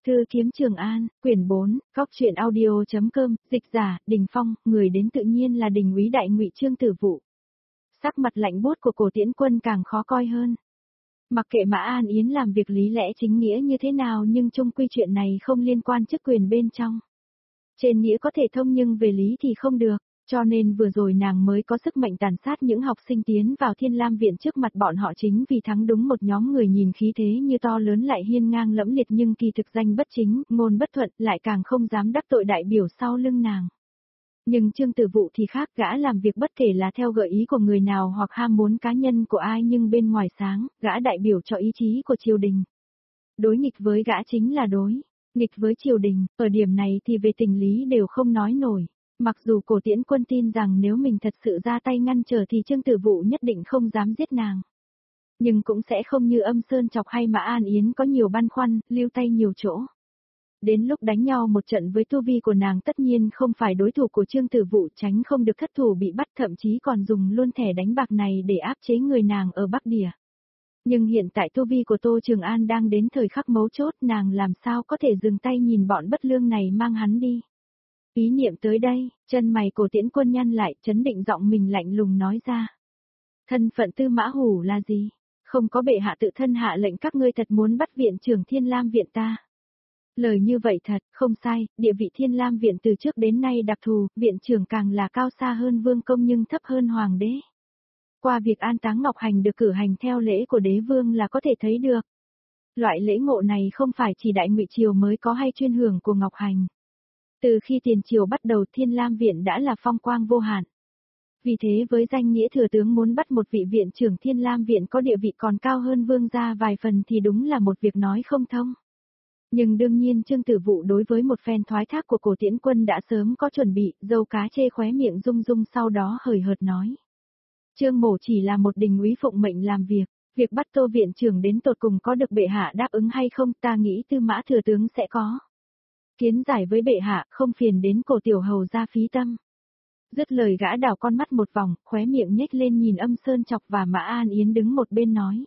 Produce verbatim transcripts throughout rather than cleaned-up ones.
Cư kiếm Trường An, quyển bốn, góc truyện audio.com, dịch giả, Đình Phong, người đến tự nhiên là Đình úy đại ngụy Trương Tử Vụ. Sắc mặt lạnh buốt của Cổ Tiễn Quân càng khó coi hơn. Mặc kệ Mã An Yến làm việc lý lẽ chính nghĩa như thế nào nhưng chung quy chuyện này không liên quan chức quyền bên trong. Trên nghĩa có thể thông nhưng về lý thì không được. Cho nên vừa rồi nàng mới có sức mạnh tàn sát những học sinh tiến vào Thiên Lam Viện trước mặt bọn họ chính vì thắng đúng một nhóm người nhìn khí thế như to lớn lại hiên ngang lẫm liệt nhưng kỳ thực danh bất chính, ngôn bất thuận, lại càng không dám đắc tội đại biểu sau lưng nàng. Nhưng Trương Tử Vụ thì khác, gã làm việc bất kể là theo gợi ý của người nào hoặc ham muốn cá nhân của ai nhưng bên ngoài sáng, gã đại biểu cho ý chí của triều đình. Đối nghịch với gã chính là đối nghịch với triều đình, ở điểm này thì về tình lý đều không nói nổi. Mặc dù Cổ Tiễn Quân tin rằng nếu mình thật sự ra tay ngăn trở thì Trương Tử Vụ nhất định không dám giết nàng. Nhưng cũng sẽ không như Âm Sơn Chọc hay Mã An Yến có nhiều băn khoăn, lưu tay nhiều chỗ. Đến lúc đánh nhau một trận với tu vi của nàng tất nhiên không phải đối thủ của Trương Tử Vụ, tránh không được thất thủ bị bắt, thậm chí còn dùng luôn thẻ đánh bạc này để áp chế người nàng ở Bắc Địa. Nhưng hiện tại tu vi của Tô Trường An đang đến thời khắc mấu chốt, nàng làm sao có thể dừng tay nhìn bọn bất lương này mang hắn đi. Ý niệm tới đây, chân mày Cổ Tiễn Quân nhăn lại, chấn định giọng mình lạnh lùng nói ra. Thân phận Tư Mã Hủ là gì? Không có bệ hạ tự thân hạ lệnh các ngươi thật muốn bắt viện trưởng Thiên Lam Viện ta. Lời như vậy thật, không sai, địa vị Thiên Lam Viện từ trước đến nay đặc thù, viện trưởng càng là cao xa hơn vương công nhưng thấp hơn hoàng đế. Qua việc an táng Ngọc Hành được cử hành theo lễ của đế vương là có thể thấy được. Loại lễ ngộ này không phải chỉ đại ngụy triều mới có hay chuyên hưởng của Ngọc Hành. Từ khi tiền triều bắt đầu Thiên Lam Viện đã là phong quang vô hạn. Vì thế với danh nghĩa thừa tướng muốn bắt một vị viện trưởng Thiên Lam Viện có địa vị còn cao hơn vương gia vài phần thì đúng là một việc nói không thông. Nhưng đương nhiên Trương Tử Vụ đối với một phen thoái thác của Cổ Tiễn Quân đã sớm có chuẩn bị, dâu cá chê khóe miệng rung rung sau đó hời hợt nói. Trương Mổ chỉ là một đình úy phụng mệnh làm việc, việc bắt Tô viện trưởng đến tột cùng có được bệ hạ đáp ứng hay không ta nghĩ Tư Mã thừa tướng sẽ có. Kiến giải với bệ hạ, không phiền đến Cổ tiểu hầu ra phí tâm. Dứt lời gã đảo con mắt một vòng, khóe miệng nhếch lên nhìn Âm Sơn Chọc và Mã An Yến đứng một bên nói.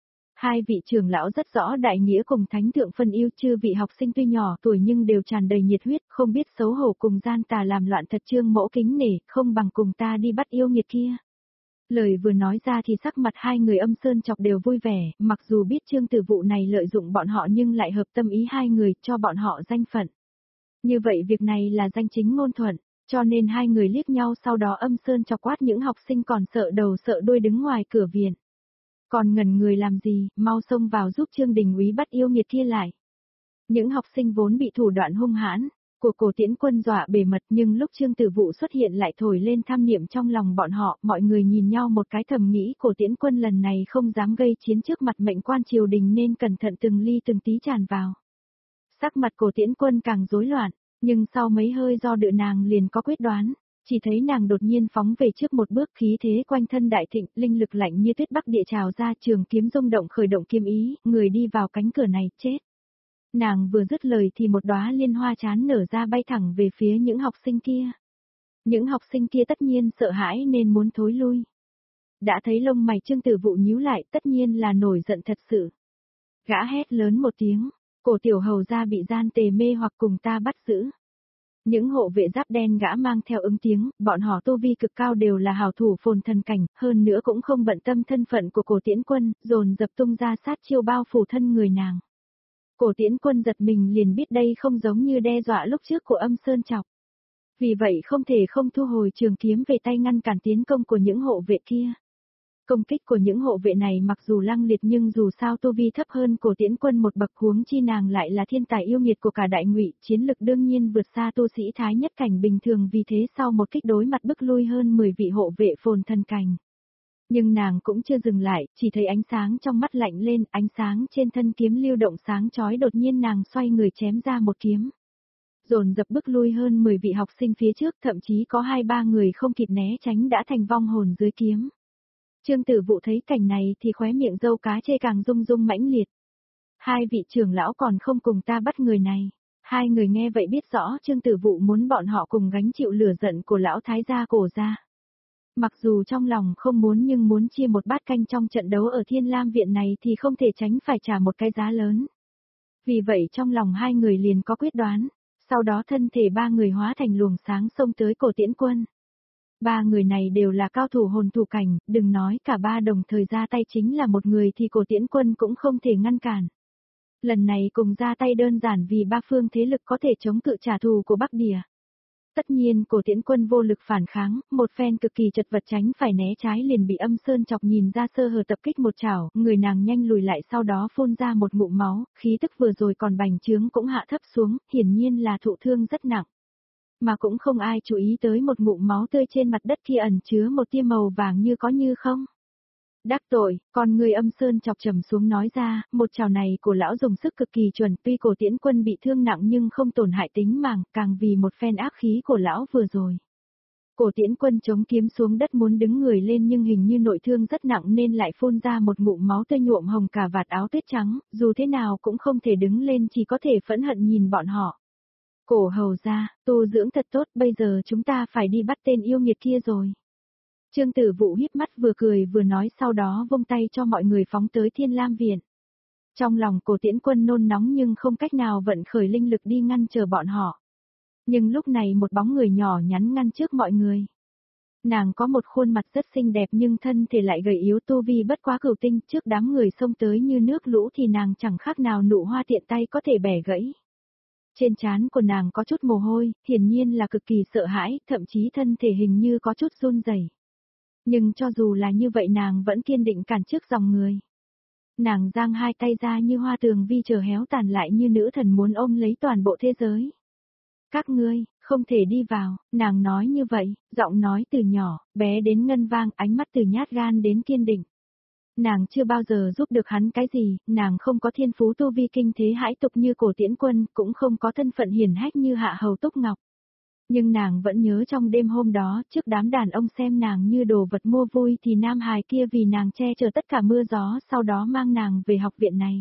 Hai vị trưởng lão rất rõ đại nghĩa cùng thánh thượng phân yêu, chư vị học sinh tuy nhỏ tuổi nhưng đều tràn đầy nhiệt huyết, không biết xấu hổ cùng gian tà làm loạn thật Trương Mỗ kính nể, không bằng cùng ta đi bắt yêu nghiệt kia. Lời vừa nói ra thì sắc mặt hai người Âm Sơn Chọc đều vui vẻ, mặc dù biết Trương Tử Vụ này lợi dụng bọn họ nhưng lại hợp tâm ý hai người, cho bọn họ danh phận. Như vậy việc này là danh chính ngôn thuận, cho nên hai người liếc nhau sau đó Âm Sơn Chọc quát những học sinh còn sợ đầu sợ đuôi đứng ngoài cửa viện. Còn ngẩn người làm gì, mau xông vào giúp Trương Đình úy bắt yêu nghiệt kia lại. Những học sinh vốn bị thủ đoạn hung hãn của Cổ Tiễn Quân dọa bề mật nhưng lúc Trương Tử Vụ xuất hiện lại thổi lên tham niệm trong lòng bọn họ, mọi người nhìn nhau một cái thầm nghĩ Cổ Tiễn Quân lần này không dám gây chiến trước mặt mệnh quan triều đình nên cẩn thận từng ly từng tí tràn vào. Sắc mặt Cổ Tiễn Quân càng rối loạn, nhưng sau mấy hơi do dự nàng liền có quyết đoán, chỉ thấy nàng đột nhiên phóng về trước một bước khí thế quanh thân đại thịnh, linh lực lạnh như tuyết bắc địa trào ra trường kiếm rung động khởi động kiếm ý, người đi vào cánh cửa này, chết. Nàng vừa dứt lời thì một đóa liên hoa chán nở ra bay thẳng về phía những học sinh kia. Những học sinh kia tất nhiên sợ hãi nên muốn thối lui. Đã thấy lông mày Trương Tử Vụ nhíu lại tất nhiên là nổi giận thật sự. Gã hét lớn một tiếng, Cổ tiểu hầu ra bị gian tề mê hoặc cùng ta bắt giữ. Những hộ vệ giáp đen gã mang theo ứng tiếng, bọn họ tu vi cực cao đều là hảo thủ phồn thần cảnh, hơn nữa cũng không bận tâm thân phận của Cổ Tiễn Quân, dồn dập tung ra sát chiêu bao phủ thân người nàng. Cổ Tiễn Quân giật mình liền biết đây không giống như đe dọa lúc trước của Âm Sơn Chọc. Vì vậy không thể không thu hồi trường kiếm về tay ngăn cản tiến công của những hộ vệ kia. Công kích của những hộ vệ này mặc dù lăng liệt nhưng dù sao tu vi thấp hơn Cổ Tiễn Quân một bậc, huống chi nàng lại là thiên tài yêu nghiệt của cả đại ngụy, chiến lực đương nhiên vượt xa tu sĩ thái nhất cảnh bình thường, vì thế sau một kích đối mặt bức lui hơn mười vị hộ vệ phồn thần cảnh. Nhưng nàng cũng chưa dừng lại, chỉ thấy ánh sáng trong mắt lạnh lên, ánh sáng trên thân kiếm lưu động sáng chói, đột nhiên nàng xoay người chém ra một kiếm. Dồn dập bức lui hơn mười vị học sinh phía trước, thậm chí có hai ba người không kịp né tránh đã thành vong hồn dưới kiếm. Trương Tử Vụ thấy cảnh này thì khóe miệng dâu cá chê càng rung rung mãnh liệt. Hai vị trưởng lão còn không cùng ta bắt người này. Hai người nghe vậy biết rõ Trương Tử Vụ muốn bọn họ cùng gánh chịu lửa giận của lão thái gia Cổ gia. Mặc dù trong lòng không muốn nhưng muốn chia một bát canh trong trận đấu ở Thiên Lam Viện này thì không thể tránh phải trả một cái giá lớn. Vì vậy trong lòng hai người liền có quyết đoán, sau đó thân thể ba người hóa thành luồng sáng xông tới cổ Tiễn Quân. Ba người này đều là cao thủ hồn thủ cảnh, đừng nói cả ba đồng thời ra tay chính là một người thì cổ Tiễn Quân cũng không thể ngăn cản. Lần này cùng ra tay đơn giản vì ba phương thế lực có thể chống cự trả thù của Bắc Địa. Tất nhiên cổ Tiễn Quân vô lực phản kháng, một phen cực kỳ chật vật tránh phải né trái liền bị Âm Sơn chọc nhìn ra sơ hở tập kích một chảo, người nàng nhanh lùi lại sau đó phun ra một ngụm máu, khí tức vừa rồi còn bành trướng cũng hạ thấp xuống, hiển nhiên là thụ thương rất nặng. Mà cũng không ai chú ý tới một ngụm máu tươi trên mặt đất kia ẩn chứa một tia màu vàng như có như không. Đắc tội, còn người Âm Sơn chọc trầm xuống nói ra, một chảo này của lão dùng sức cực kỳ chuẩn, tuy cổ Tiễn Quân bị thương nặng nhưng không tổn hại tính mạng, càng vì một phen ác khí của lão vừa rồi. Cổ Tiễn Quân chống kiếm xuống đất muốn đứng người lên nhưng hình như nội thương rất nặng nên lại phun ra một ngụm máu tươi nhuộm hồng cả vạt áo tuyết trắng, dù thế nào cũng không thể đứng lên, chỉ có thể phẫn hận nhìn bọn họ. Cổ hầu ra, tu dưỡng thật tốt, bây giờ chúng ta phải đi bắt tên yêu nghiệt kia rồi. Trương Tử Vũ híp mắt vừa cười vừa nói, sau đó vung tay cho mọi người phóng tới Thiên Lam Viện. Trong lòng cổ Tiễn Quân nôn nóng nhưng không cách nào vận khởi linh lực đi ngăn chờ bọn họ. Nhưng lúc này một bóng người nhỏ nhắn ngăn trước mọi người. Nàng có một khuôn mặt rất xinh đẹp nhưng thân thể lại gầy yếu, tu vi bất quá cửu tinh, trước đám người xông tới như nước lũ thì nàng chẳng khác nào nụ hoa tiện tay có thể bẻ gãy. Trên trán của nàng có chút mồ hôi, hiển nhiên là cực kỳ sợ hãi, thậm chí thân thể hình như có chút run rẩy. Nhưng cho dù là như vậy nàng vẫn kiên định cản trước dòng người. Nàng giang hai tay ra như hoa tường vi chờ héo tàn, lại như nữ thần muốn ôm lấy toàn bộ thế giới. Các ngươi, không thể đi vào, nàng nói như vậy, giọng nói từ nhỏ, bé đến ngân vang, ánh mắt từ nhát gan đến kiên định. Nàng chưa bao giờ giúp được hắn cái gì, nàng không có thiên phú tu vi kinh thế hãi tục như cổ Tiễn Quân, cũng không có thân phận hiển hách như Hạ Hầu Túc Ngọc. Nhưng nàng vẫn nhớ trong đêm hôm đó, trước đám đàn ông xem nàng như đồ vật mua vui thì nam hài kia vì nàng che chở tất cả mưa gió, sau đó mang nàng về học viện này.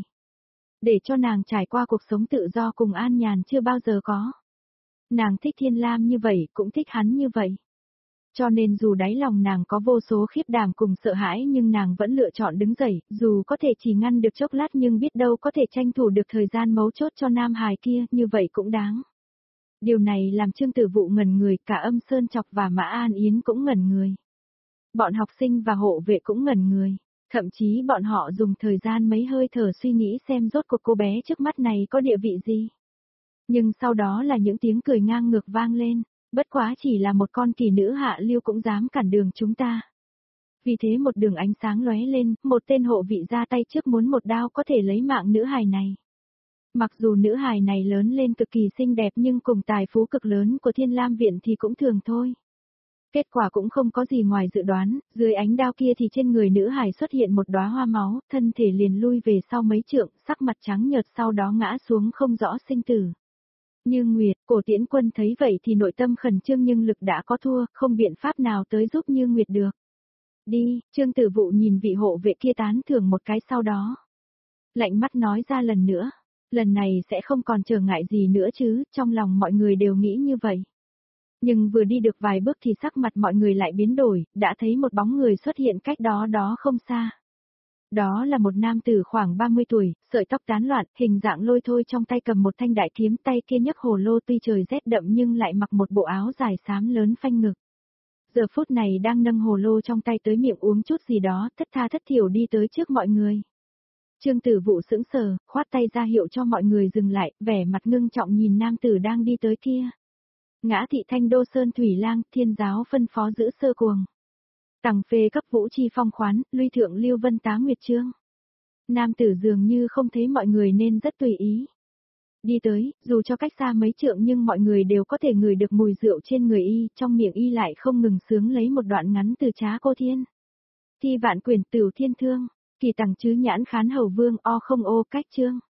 Để cho nàng trải qua cuộc sống tự do cùng an nhàn chưa bao giờ có. Nàng thích Thiên Lam như vậy, cũng thích hắn như vậy. Cho nên dù đáy lòng nàng có vô số khiếp đảm cùng sợ hãi nhưng nàng vẫn lựa chọn đứng dậy, dù có thể chỉ ngăn được chốc lát nhưng biết đâu có thể tranh thủ được thời gian mấu chốt cho nam hài kia, như vậy cũng đáng. Điều này làm Trương Tử Vũ ngẩn người, cả Âm Sơn Chọc và Mã An Yến cũng ngẩn người. Bọn học sinh và hộ vệ cũng ngẩn người, thậm chí bọn họ dùng thời gian mấy hơi thở suy nghĩ xem rốt cuộc cô bé trước mắt này có địa vị gì. Nhưng sau đó là những tiếng cười ngang ngược vang lên, bất quá chỉ là một con kỳ nữ hạ lưu cũng dám cản đường chúng ta. Vì thế một đường ánh sáng lóe lên, một tên hộ vị ra tay trước muốn một đao có thể lấy mạng nữ hài này. Mặc dù nữ hài này lớn lên cực kỳ xinh đẹp nhưng cùng tài phú cực lớn của Thiên Lam Viện thì cũng thường thôi. Kết quả cũng không có gì ngoài dự đoán, dưới ánh đao kia thì trên người nữ hài xuất hiện một đóa hoa máu, thân thể liền lui về sau mấy trượng, sắc mặt trắng nhợt sau đó ngã xuống không rõ sinh tử. Như Nguyệt, cổ Tiễn Quân thấy vậy thì nội tâm khẩn trương nhưng lực đã có thua, không biện pháp nào tới giúp Như Nguyệt được. Đi, Trương Tử Vũ nhìn vị hộ vệ kia tán thưởng một cái sau đó. Lạnh mắt nói ra lần nữa, lần này sẽ không còn trở ngại gì nữa chứ, trong lòng mọi người đều nghĩ như vậy. Nhưng vừa đi được vài bước thì sắc mặt mọi người lại biến đổi, đã thấy một bóng người xuất hiện cách đó đó không xa. Đó là một nam tử khoảng ba mươi tuổi, sợi tóc tán loạn, hình dạng lôi thôi, trong tay cầm một thanh đại kiếm, tay kia nhấc hồ lô, tuy trời rét đậm nhưng lại mặc một bộ áo dài xám lớn phanh ngực. Giờ phút này đang nâng hồ lô trong tay tới miệng uống chút gì đó, thất tha thất thiểu đi tới trước mọi người. Trương Tử Vũ sững sờ, khoát tay ra hiệu cho mọi người dừng lại, vẻ mặt ngưng trọng nhìn nam tử đang đi tới kia. Ngã thị Thanh Đô Sơn Thủy Lang, Thiên giáo phân phó giữ sơ cuồng. Tằng phê cấp vũ chi phong khoán, luy thượng lưu vân tá nguyệt chương. Nam tử dường như không thấy mọi người nên rất tùy ý. Đi tới, dù cho cách xa mấy trượng nhưng mọi người đều có thể ngửi được mùi rượu trên người y, trong miệng y lại không ngừng sướng lấy một đoạn ngắn từ Trá Cô Thiên. Thi vạn quyển Tửu Thiên Thương, kỳ tằng chứ nhãn khán hầu vương o không ô cách chương.